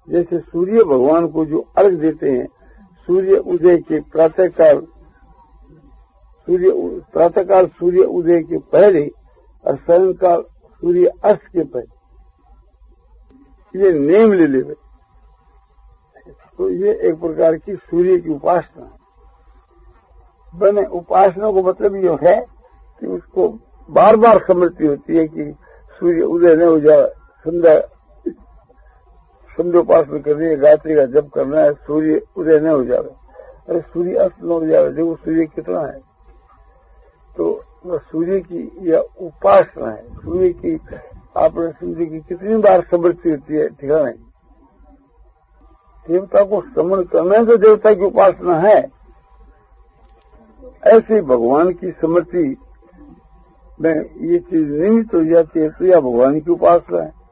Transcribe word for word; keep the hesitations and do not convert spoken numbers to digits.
जैसे सूर्य भगवान को जो अर्घ देते हैं, सूर्य उदय के प्रातःकाल, सूर्य प्रातःकाल सूर्य उदय के पहले और सायंकाल सूर्य अस्त के पहले, ये नेम ले लेवे। तो ये एक प्रकार की सूर्य की उपासना है। बने उपासना को मतलब ये है कि उसको बार बार स्मृति होती है कि सूर्य उदय न हो जाए, संध्या संध्योपासना करनी है, गायत्री का जप करना है, सूर्य उदय न हो जाए, अरे सूर्य अस्त न हो जाए, देखो सूर्य कितना है। तो वह सूर्य की यह उपासना है। सूर्य की आपने समझे कि कितनी बार स्मृति होती है, ठिकाना नहीं। देवता को स्मरण करना तो देवता की उपासना है, ऐसे भगवान की स्मृति में ये चीज निमित्त हो जाती है, तो यह भगवान की उपासना है।